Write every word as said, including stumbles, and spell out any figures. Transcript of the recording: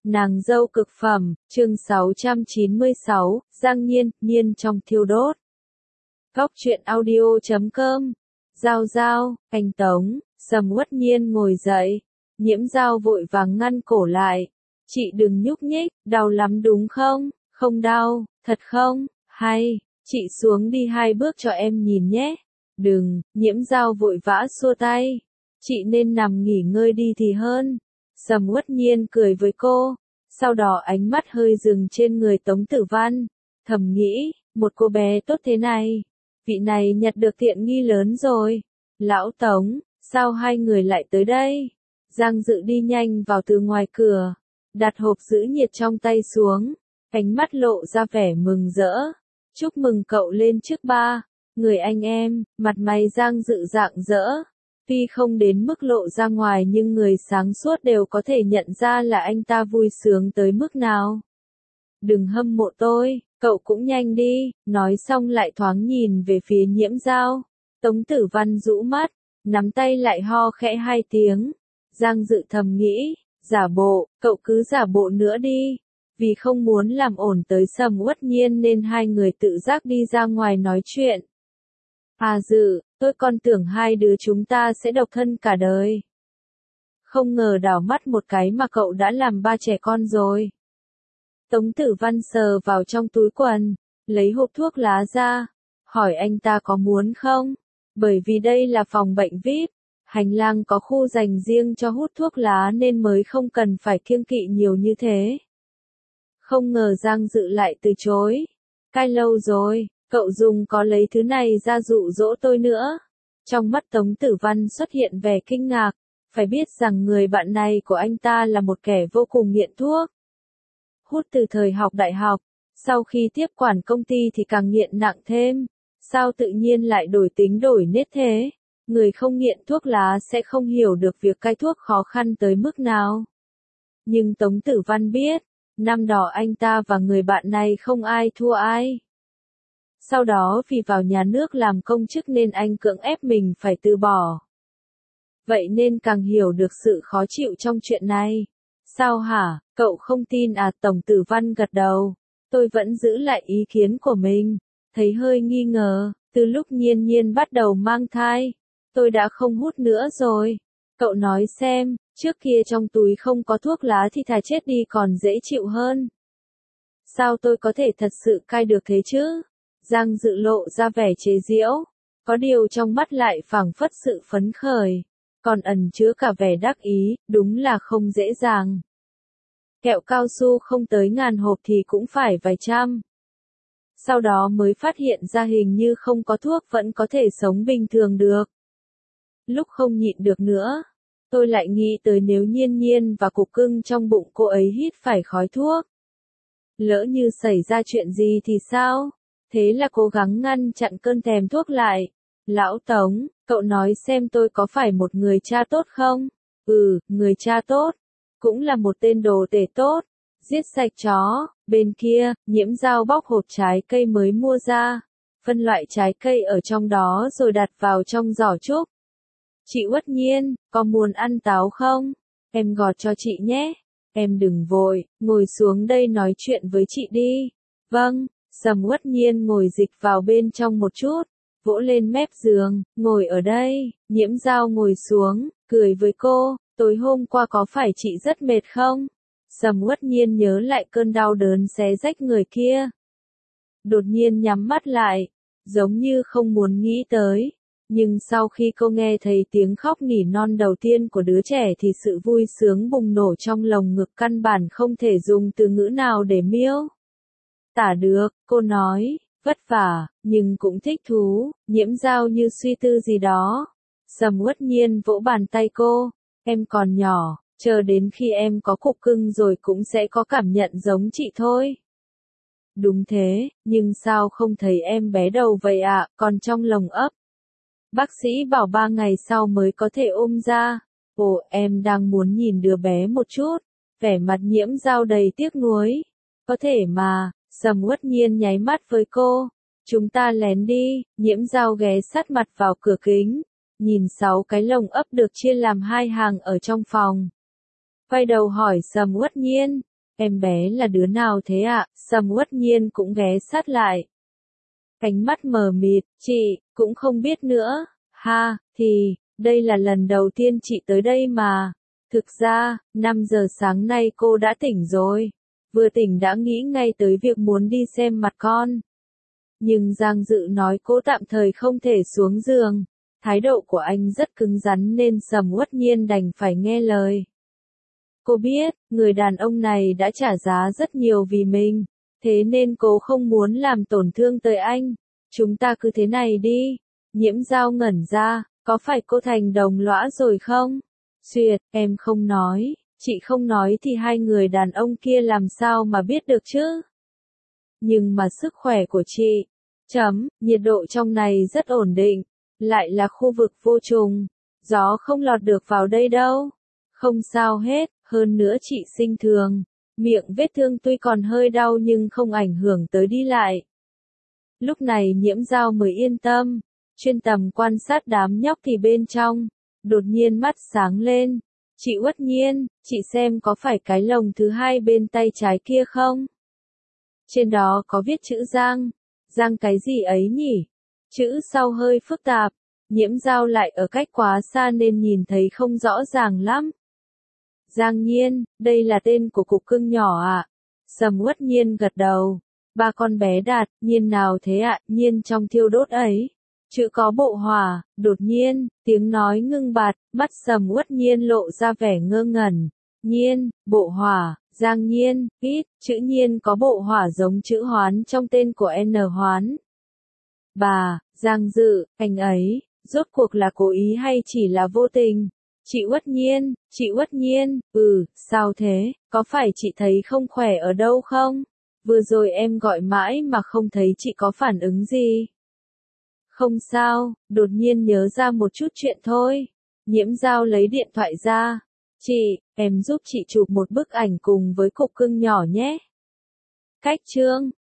Nàng dâu cực phẩm, chương sáu trăm chín mươi sáu, Giang Nhiên, Nhiên trong thiêu đốt. Góc truyện audio chấm com. Giao giao, anh Tống, Sầm Uất Nhiên ngồi dậy. Nhiễm Giao vội vàng ngăn cổ lại. Chị đừng nhúc nhích, đau lắm đúng không? Không đau, thật không? Hay, chị xuống đi hai bước cho em nhìn nhé. Đừng, Nhiễm Giao vội vã xua tay. Chị nên nằm nghỉ ngơi đi thì hơn. Sầm Uất Nhiên cười với cô, sau đó ánh mắt hơi dừng trên người Tống Tử Văn, thầm nghĩ, một cô bé tốt thế này, vị này nhặt được tiện nghi lớn rồi. Lão Tống, sao hai người lại tới đây? Giang Dự đi nhanh vào từ ngoài cửa, đặt hộp giữ nhiệt trong tay xuống, ánh mắt lộ ra vẻ mừng rỡ. Chúc mừng cậu lên chức ba, người anh em, mặt mày Giang Dự rạng rỡ. Tuy không đến mức lộ ra ngoài nhưng người sáng suốt đều có thể nhận ra là anh ta vui sướng tới mức nào. Đừng hâm mộ tôi, cậu cũng nhanh đi, nói xong lại thoáng nhìn về phía Nhiễm Giao. Tống Tử Văn rũ mắt, nắm tay lại ho khẽ hai tiếng. Giang Dự thầm nghĩ, giả bộ, cậu cứ giả bộ nữa đi. Vì không muốn làm ổn tới Sầm Uất Nhiên nên hai người tự giác đi ra ngoài nói chuyện. À Dự, tôi còn tưởng hai đứa chúng ta sẽ độc thân cả đời. Không ngờ đảo mắt một cái mà cậu đã làm ba trẻ con rồi. Tống Tử Văn sờ vào trong túi quần, lấy hộp thuốc lá ra, hỏi anh ta có muốn không? Bởi vì đây là phòng bệnh vi ai pi, hành lang có khu dành riêng cho hút thuốc lá nên mới không cần phải kiêng kỵ nhiều như thế. Không ngờ Giang Dự lại từ chối. Cai lâu rồi. Cậu dùng có lấy thứ này ra dụ dỗ tôi nữa. Trong mắt Tống Tử Văn xuất hiện vẻ kinh ngạc, phải biết rằng người bạn này của anh ta là một kẻ vô cùng nghiện thuốc. Hút từ thời học đại học, sau khi tiếp quản công ty thì càng nghiện nặng thêm. Sao tự nhiên lại đổi tính đổi nết thế? Người không nghiện thuốc lá sẽ không hiểu được việc cai thuốc khó khăn tới mức nào. Nhưng Tống Tử Văn biết, năm đó anh ta và người bạn này không ai thua ai. Sau đó vì vào nhà nước làm công chức nên anh cưỡng ép mình phải từ bỏ. Vậy nên càng hiểu được sự khó chịu trong chuyện này. Sao hả, cậu không tin à? Tổng Tử Văn gật đầu. Tôi vẫn giữ lại ý kiến của mình. Thấy hơi nghi ngờ, từ lúc Nhiên Nhiên bắt đầu mang thai, tôi đã không hút nữa rồi. Cậu nói xem, trước kia trong túi không có thuốc lá thì thà chết đi còn dễ chịu hơn. Sao tôi có thể thật sự cai được thế chứ? Giang Dự lộ ra vẻ chế giễu, có điều trong mắt lại phảng phất sự phấn khởi, còn ẩn chứa cả vẻ đắc ý, đúng là không dễ dàng. Kẹo cao su không tới ngàn hộp thì cũng phải vài trăm. Sau đó mới phát hiện ra hình như không có thuốc vẫn có thể sống bình thường được. Lúc không nhịn được nữa, tôi lại nghĩ tới nếu Nhiên Nhiên và cục cưng trong bụng cô ấy hít phải khói thuốc. Lỡ như xảy ra chuyện gì thì sao? Thế là cố gắng ngăn chặn cơn thèm thuốc lại. Lão Tống, cậu nói xem tôi có phải một người cha tốt không? Ừ, người cha tốt. Cũng là một tên đồ tể tốt. Giết sạch chó. Bên kia, Nhiễm Giao bóc hộp trái cây mới mua ra. Phân loại trái cây ở trong đó rồi đặt vào trong giỏ trúc. Chị Uất Nhiên, có muốn ăn táo không? Em gọt cho chị nhé. Em đừng vội, ngồi xuống đây nói chuyện với chị đi. Vâng. Sầm Uất Nhiên ngồi dịch vào bên trong một chút, vỗ lên mép giường, ngồi ở đây. Nhiễm Giao ngồi xuống, cười với cô, tối hôm qua có phải chị rất mệt không? Sầm Uất Nhiên nhớ lại cơn đau đớn xé rách người kia. Đột nhiên nhắm mắt lại, giống như không muốn nghĩ tới. Nhưng sau khi cô nghe thấy tiếng khóc nỉ non đầu tiên của đứa trẻ thì sự vui sướng bùng nổ trong lồng ngực căn bản không thể dùng từ ngữ nào để miêu tả được. Cô nói, vất vả, nhưng cũng thích thú. Nhiễm Giao như suy tư gì đó. Sầm Uất Nhiên vỗ bàn tay cô, em còn nhỏ, chờ đến khi em có cục cưng rồi cũng sẽ có cảm nhận giống chị thôi. Đúng thế, nhưng sao không thấy em bé đầu vậy ạ, à, còn trong lồng ấp. Bác sĩ bảo ba ngày sau mới có thể ôm ra. Ồ, em đang muốn nhìn đứa bé một chút. Vẻ mặt Nhiễm Giao đầy tiếc nuối. Có thể mà. Sầm Uất Nhiên nháy mắt với cô. Chúng ta lén đi. Nhiễm Giao ghé sát mặt vào cửa kính. Nhìn sáu cái lồng ấp được chia làm hai hàng ở trong phòng. Quay đầu hỏi Sầm Uất Nhiên. em bé là đứa nào thế ạ? Sầm uất nhiên cũng ghé sát lại. Ánh mắt mờ mịt, chị, cũng không biết nữa, ha, thì, đây là lần đầu tiên chị tới đây mà. Thực ra, năm giờ sáng nay cô đã tỉnh rồi. Vừa tỉnh đã nghĩ ngay tới việc muốn đi xem mặt con. Nhưng Giang Dự nói cô tạm thời không thể xuống giường. Thái độ của anh rất cứng rắn nên Sầm Uất Nhiên đành phải nghe lời. Cô biết, người đàn ông này đã trả giá rất nhiều vì mình. Thế nên cô không muốn làm tổn thương tới anh. Chúng ta cứ thế này đi. Nhiễm Dao ngẩn ra, có phải cô thành đồng lõa rồi không? Duyệt, em không nói. Chị không nói thì hai người đàn ông kia làm sao mà biết được chứ? Nhưng mà sức khỏe của chị, chấm, nhiệt độ trong này rất ổn định, lại là khu vực vô trùng, gió không lọt được vào đây đâu. Không sao hết, hơn nữa chị sinh thường, miệng vết thương tuy còn hơi đau nhưng không ảnh hưởng tới đi lại. Lúc này Nhiễm Dao mới yên tâm, chuyên tầm quan sát đám nhóc thì bên trong, đột nhiên mắt sáng lên. Chị Uất Nhiên, chị xem có phải cái lồng thứ hai bên tay trái kia không? Trên đó có viết chữ Giang. Giang cái gì ấy nhỉ? Chữ sau hơi phức tạp. Nhiễm Dao lại ở cách quá xa nên nhìn thấy không rõ ràng lắm. Giang Nhiên, đây là tên của cục cưng nhỏ ạ. À? Sầm Uất Nhiên gật đầu. Ba con bé Đạt, Nhiên nào thế ạ? À? Nhiên trong thiêu đốt ấy. Chữ có bộ hỏa, đột nhiên, tiếng nói ngưng bặt, mắt Sầm Uất Nhiên lộ ra vẻ ngơ ngẩn. Nhiên, bộ hỏa, Giang Nhiên, ít, chữ Nhiên có bộ hỏa giống chữ Hoán trong tên của N Hoán. Bà, Giang Dự, anh ấy, rốt cuộc là cố ý hay chỉ là vô tình? Chị Uất Nhiên, chị Uất Nhiên, ừ, sao thế, có phải chị thấy không khỏe ở đâu không? Vừa rồi em gọi mãi mà không thấy chị có phản ứng gì. Không sao, đột nhiên nhớ ra một chút chuyện thôi. Nhiễm Dao lấy điện thoại ra. Chị, em giúp chị chụp một bức ảnh cùng với cục cưng nhỏ nhé. Cách chương